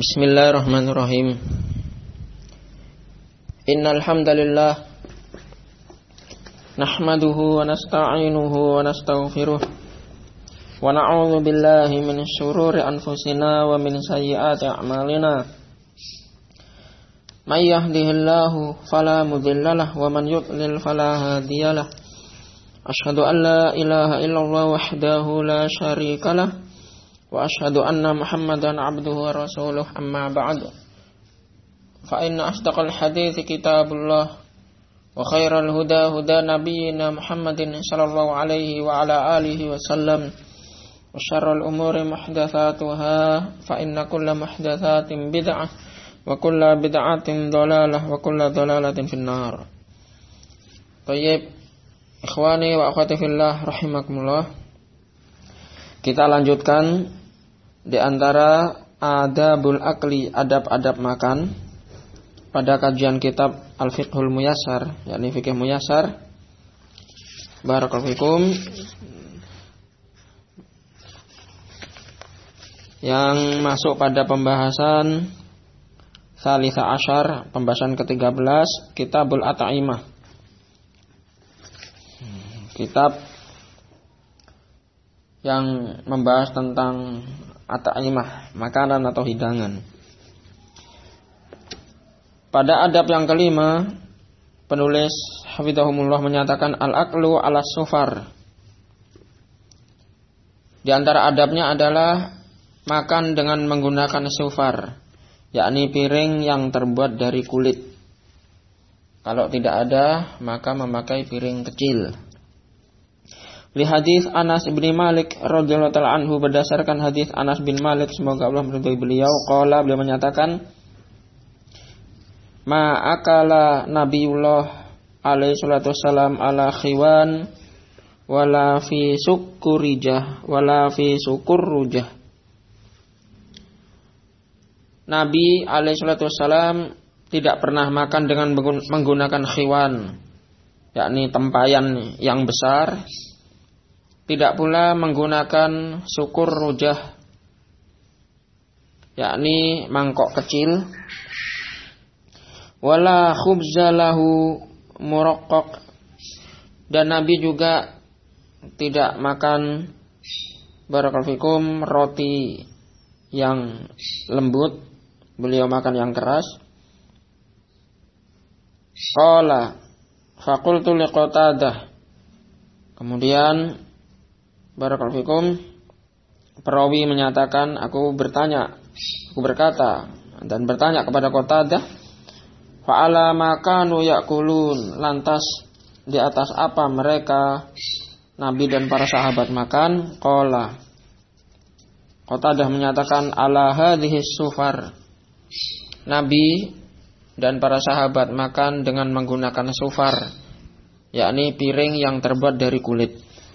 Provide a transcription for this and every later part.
Bismillahirrahmanirrahim. Innal hamdalillah nahmaduhu wa nasta'inuhu wa nastaghfiruh wa na'udzu billahi min syururi anfusina wa min sayyiati a'malina. May yahdihillahu fala mudhillalah wa man yudlil fala hadiyalah. Asyhadu an la ilaha illallah wahdahu la syarikalah wa asyhadu anna Muhammadan abduhu wa rasuluh, amma ba'du. Fa inna asdaqal hadithi kitabullah wa khairal huda huda nabiyyina Muhammadin sallallahu alaihi wa ala alihi wa sallam, wa syarrul umuri muhdatsatuha fa inna kulla muhdatsatin bid'ah wa kulla bid'atin dhalalah wa kulla dhalalatin finnar. Thayyib, ikhwani wa akhwati fillah rahimakumullah. Kita lanjutkan di antara adabul akli, adab-adab makan, pada kajian kitab Al-Fiqhul Muyassar, yakni fikih muyassar. Barakallahu fikum. Yang masuk pada pembahasan Salisa Asyar, pembahasan ke-13, Kitabul At'imah. Kitab yang membahas tentang at'imah, makanan atau hidangan. Pada adab yang kelima, penulis hafizahumullah menyatakan al-aklu ala sufar. Di antara adabnya adalah makan dengan menggunakan sufar, yakni piring yang terbuat dari kulit. Kalau tidak ada, maka memakai piring kecil. Li hadis Anas bin Malik radhiyallahu ta'ala anhu, berdasarkan hadis Anas bin Malik, semoga Allah meridhai beliau, qala, beliau menyatakan, ma akala Nabiullah alaihi salatu wassalam ala khiwan wala fi sukurijah wala fi sukurrujah. Nabi alaihi salatu wassalam tidak pernah makan dengan menggunakan khiwan, yakni tempayan yang besar. Tidak pula menggunakan sukur rujah, yakni mangkok kecil. Wala khubzalahu muraqqaq, dan Nabi juga tidak makan, barakallahu fikum, roti yang lembut. Beliau makan yang keras. Qala faqultu liqatadah, kemudian barakallahu fikum, perawi menyatakan, aku berkata dan bertanya kepada Qatadah, fa'ala makanu yakulun, lantas di atas apa mereka, Nabi dan para sahabat, makan? Qala, Qatadah menyatakan, ala hadhihi sufar, Nabi dan para sahabat makan dengan menggunakan sufar, yakni piring yang terbuat dari kulit.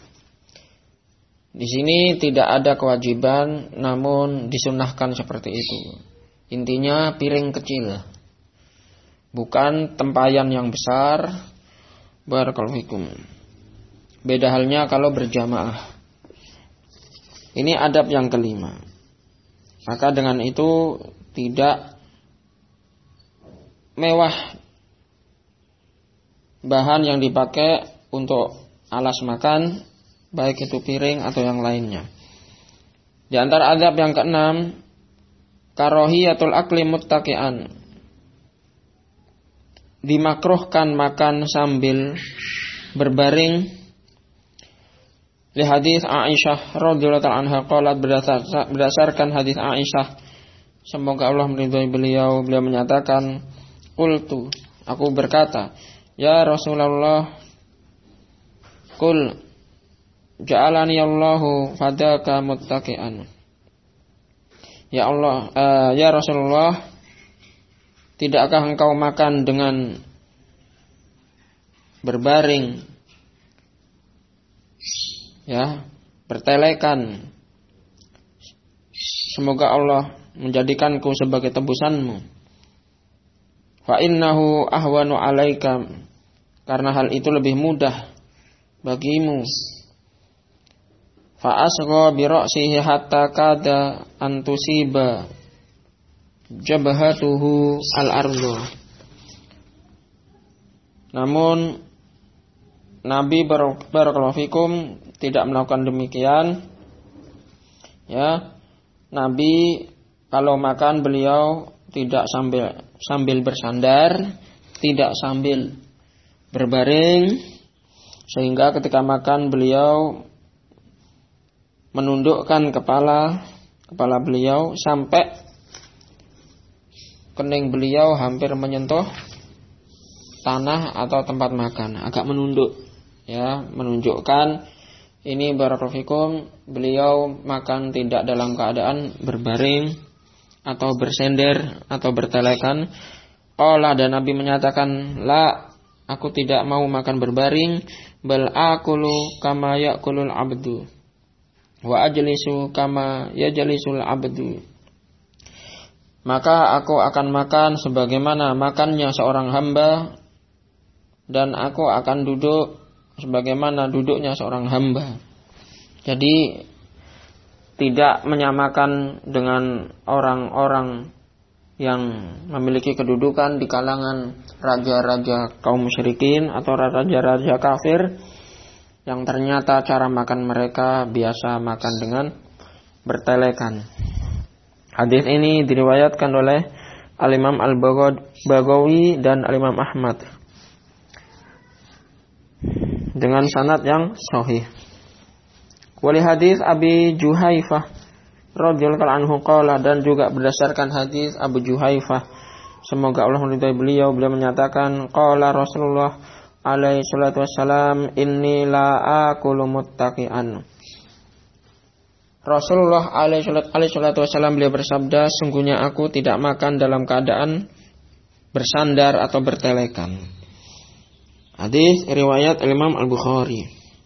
Di sini tidak ada kewajiban, namun disunahkan seperti itu. Intinya piring kecil, bukan tempayan yang besar. Barakallahu fikum. Beda halnya kalau berjamaah. Ini adab yang kelima. Maka dengan itu tidak mewah bahan yang dipakai untuk alas makan, baik itu piring atau yang lainnya. Di antara adab yang keenam, karohiyatul akli muttaqi'an, dimakruhkan makan sambil berbaring. Li hadis Aisyah radhiyallahu ta'ala anha qalat, berdasarkan hadis Aisyah, semoga Allah meridhai beliau, beliau menyatakan, qultu, aku berkata, ya Rasulullah, qul ja'alani Allahu fadaka muttaqi'an. Ya Allah, ya Rasulullah, tidakkah engkau makan dengan berbaring, ya, bertelekan? Semoga Allah menjadikanku sebagai tebusanmu. Fa innahu ahwanu alaika, karena hal itu lebih mudah bagimu. Fa asgha bi ra'sihi hatta kada antusiba jabhatuhu al-ardu. Namun Nabi barakallahu fikum tidak melakukan demikian. Ya, Nabi kalau makan beliau tidak sambil bersandar, tidak sambil berbaring, sehingga ketika makan beliau menundukkan kepala beliau sampai kening beliau hampir menyentuh tanah atau tempat makan, agak menunduk, ya, menunjukkan ini barakallahu fikum beliau makan tidak dalam keadaan berbaring atau bersender atau bertelekan. Qala, dan Nabi menyatakan, la, aku tidak mau makan berbaring, bal akulu kama yakulul abdu wa ajlisu kama yajlisul abdu. Maka aku akan makan sebagaimana makannya seorang hamba, dan aku akan duduk sebagaimana duduknya seorang hamba. Jadi tidak menyamakan dengan orang-orang yang memiliki kedudukan di kalangan raja-raja kaum musyrikin atau raja-raja kafir yang ternyata cara makan mereka biasa makan dengan bertelekan. Hadis ini diriwayatkan oleh Al-Imam Al-Baghawi dan Al-Imam Ahmad dengan sanad yang sahih. Wali hadis Abi Juhaifah radhiyallahu anhu qala, dan juga berdasarkan hadis Abu Juhaifah, semoga Allah meridhai beliau menyatakan, qala Rasulullah alaihi salatu wassalam, inni la aqulu muttaqian. Rasulullah alaihi salatu wassalam beliau bersabda, sungguhnya aku tidak makan dalam keadaan bersandar atau bertelekan. Hadis riwayat Imam Al-Bukhari.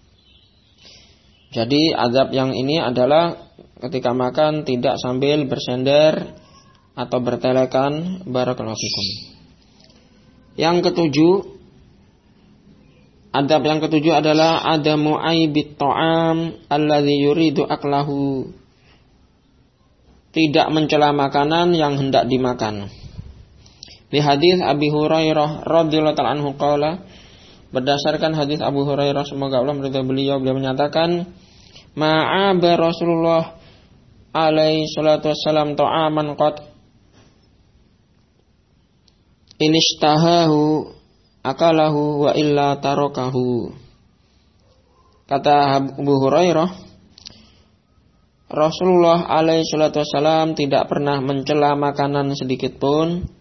Jadi azab yang ini adalah ketika makan tidak sambil bersender atau bertelekan. Barakallahu fikum. Yang ketujuh, adab yang ketujuh adalah adamu aibit ta'am alladzi yuridu aklahu. Tidak mencela makanan yang hendak dimakan. Di hadis Abi Hurairah radhiyallahu anhu qala, berdasarkan hadis Abu Hurairah semoga Allah meridhai beliau menyatakan, ma'aba Rasulullah alaihi salatu wassalam ta'aman qad inishtahahu akalahu wa illa tarakahu. Kata Abu Hurairah, Rasulullah alaihi salatu wassalam tidak pernah mencela makanan sedikit pun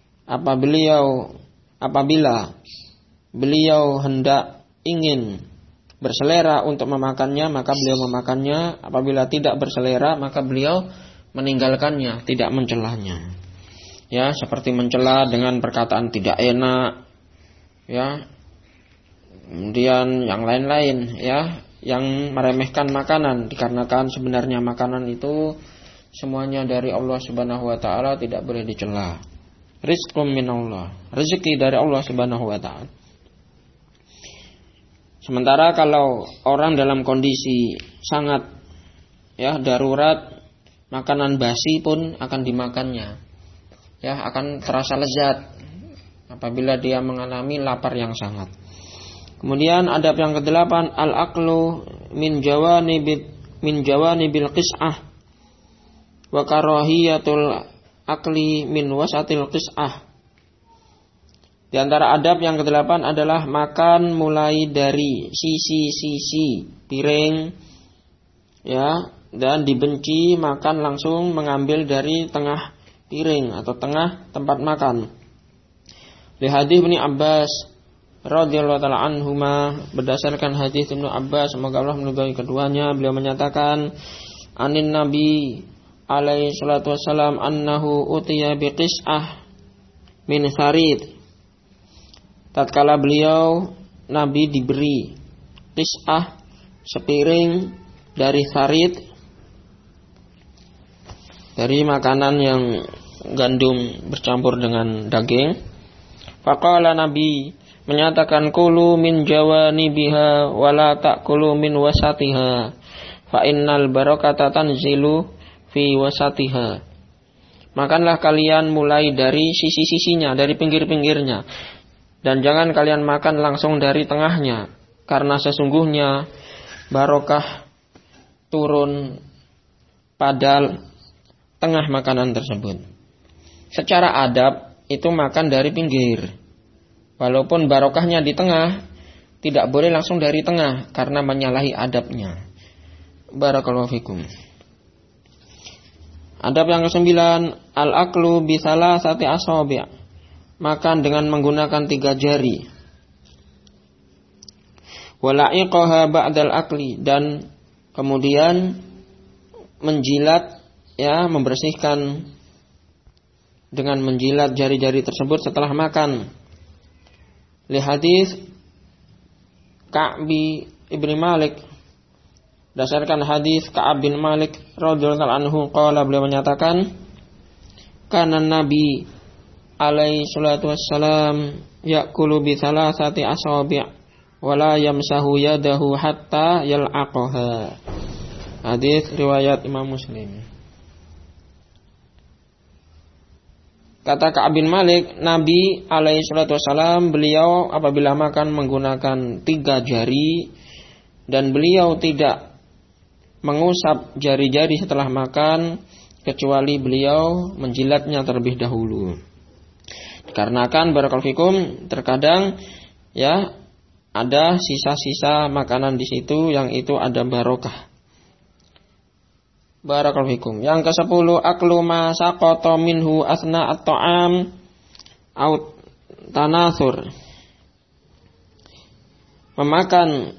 apabila beliau hendak ingin berselera untuk memakannya, maka beliau memakannya. Apabila tidak berselera, maka beliau meninggalkannya, tidak mencelanya. Ya, seperti mencela dengan perkataan tidak enak, ya. Kemudian yang lain-lain, ya, yang meremehkan makanan, dikarenakan sebenarnya makanan itu semuanya dari Allah Subhanahu wa taala, tidak boleh dicela. Rizqum minallah, rezeki dari Allah Subhanahu wa taala. Sementara kalau orang dalam kondisi sangat, ya, darurat, makanan basi pun akan dimakannya, ya, akan terasa lezat apabila dia mengalami lapar yang sangat. Kemudian adab yang ke-8, al-aqlu min jawanibil qis'ah wa karahiyatul akli min wasatil qis'ah. Di antara adab yang ke-8 adalah makan mulai dari sisi-sisi piring, ya, dan dibenci makan langsung mengambil dari tengah piring atau tengah tempat makan. Di hadis Ibnu Abbas radhiyallahu taala anhuma, berdasarkan hadis Ibnu Abbas semoga Allah meridhai keduanya, beliau menyatakan, anin Nabi alaihi salatu wassalam annahu utiya biqis'ah min sarid. Tatkala beliau Nabi diberi qis'ah, sepiring dari sarid, dari makanan yang gandum bercampur dengan daging. Faqala, Nabi menyatakan, kulu min jawanibiha wa la ta'kulu min wasatiha fa innal barakata tanzilu fi wasatiha. makanlah kalian mulai dari sisi-sisinya, dari pinggir-pinggirnya. Dan jangan kalian makan langsung dari tengahnya, karena sesungguhnya barokah turun pada tengah makanan tersebut. Secara adab itu makan dari pinggir. Walaupun barokahnya di tengah, tidak boleh langsung dari tengah karena menyalahi adabnya. Barakallahu fikum. Adab yang ke-9, al-aklu bi salasati asabi'. Makan dengan menggunakan 3 jari. Wala'iqaha ba'dal akli, dan kemudian menjilat, ya, membersihkan dengan menjilat jari-jari tersebut setelah makan. Li hadis Ka'bi ibn Malik, berdasarkan hadis Ka'ab bin Malik radhiyallahu anhu, qala, beliau menyatakan, kana Nabi alaihi salatu wassalam ya'kulu bi salasati asabi' wa la yamsahu yadahu hatta yal'aqaha. Hadis riwayat Imam Muslim. Kata Ka'ab bin Malik, Nabi alaihi salatu wassalam, beliau apabila makan menggunakan 3 jari, dan beliau tidak mengusap jari-jari setelah makan, kecuali beliau menjilatnya terlebih dahulu. Dikarenakan barakallahu fikum, terkadang ya ada sisa-sisa makanan di situ yang itu ada barokah. Barakallahu fikum. Yang ke-10, aklu ma saqata minhu asna at-ta'am au tanathur. Memakan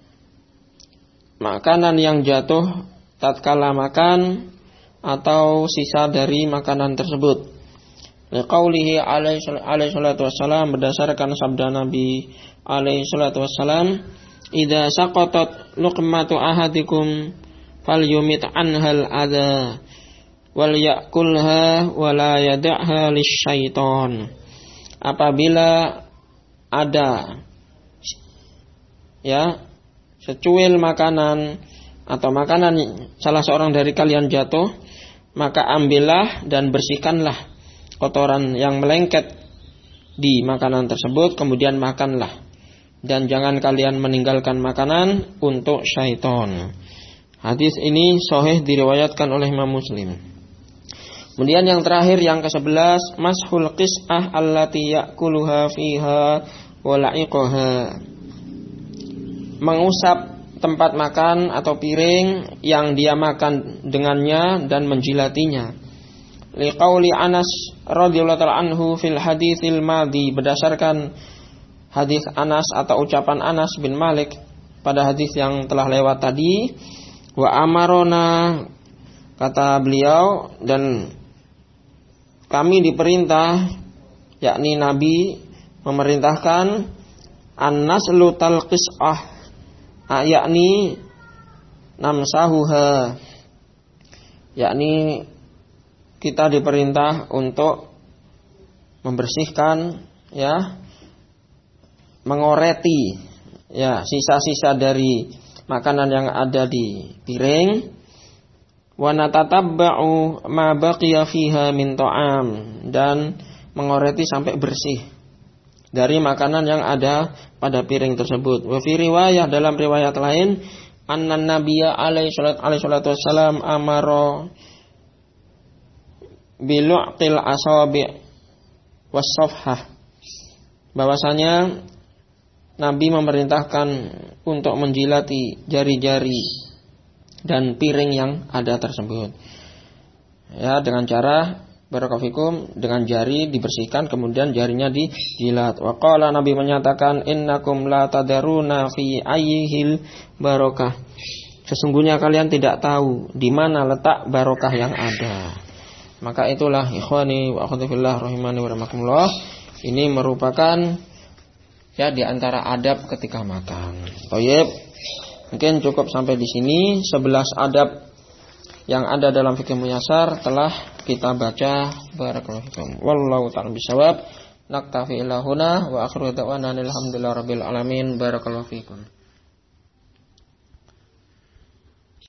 makanan yang jatuh tatkala makan atau sisa dari makanan tersebut. Liqaulihi alaihi salatu wassalam, berdasarkan sabda Nabi alaihi salatu wassalam, idza saqatat luqmatu ahadikum falyumit anhal adza wal ya'kulha wa la yad'ha lisyaiton. Apabila ada ya secuil makanan atau makanan salah seorang dari kalian jatuh, maka ambillah dan bersihkanlah kotoran yang melengket di makanan tersebut, kemudian makanlah. Dan jangan kalian meninggalkan makanan untuk syaitan. Hadis ini sahih diriwayatkan oleh Imam Muslim. Kemudian yang terakhir, yang ke-11, mashul qis'ah allati ya'kuluha fiha wa la'iqaha. Mengusap tempat makan atau piring yang dia makan dengannya dan menjilatinya. Liqauli Anas radhiyallahu ta'ala anhu fil haditsil madhi, berdasarkan hadis Anas atau ucapan Anas bin Malik pada hadis yang telah lewat tadi. Wa amarona, kata beliau, dan kami diperintah, yakni Nabi memerintahkan an-naslu talqis'ah, yakni namsahuha, yakni kita diperintah untuk membersihkan, ya, mengoreti, ya, sisa-sisa dari makanan yang ada di piring. Wa natatabba'u ma baqiya fiha min ta'am, dan mengoreti sampai bersih dari makanan yang ada pada piring tersebut. Wa fi riwayah, dalam riwayat lain, anna nabiyya alaihi salatu wassalam amara bilu'qil asabi' was-safhah, bahwasanya Nabi memerintahkan untuk menjilati jari-jari dan piring yang ada tersebut. Ya, dengan cara barakallahu fikum, dengan jari dibersihkan, kemudian jarinya dijilat. Wa qala, Nabi menyatakan, innakum la tadaruna fi ayyihil barakah. Sesungguhnya kalian tidak tahu di mana letak barokah yang ada. Maka itulah ikhwani wa akhwati fillah rahimani wa rahmakumullah, ini merupakan ya di antara adab ketika makan. Baik, mungkin cukup sampai di sini. 11 adab yang ada dalam fikih muyassar telah kita baca. Barakallahu fikum. Wallahu ta'ala bisawab. Naktafi ila huna wa akhiru da'wana alhamdulillahirabbil alamin. Barakallahu fikum.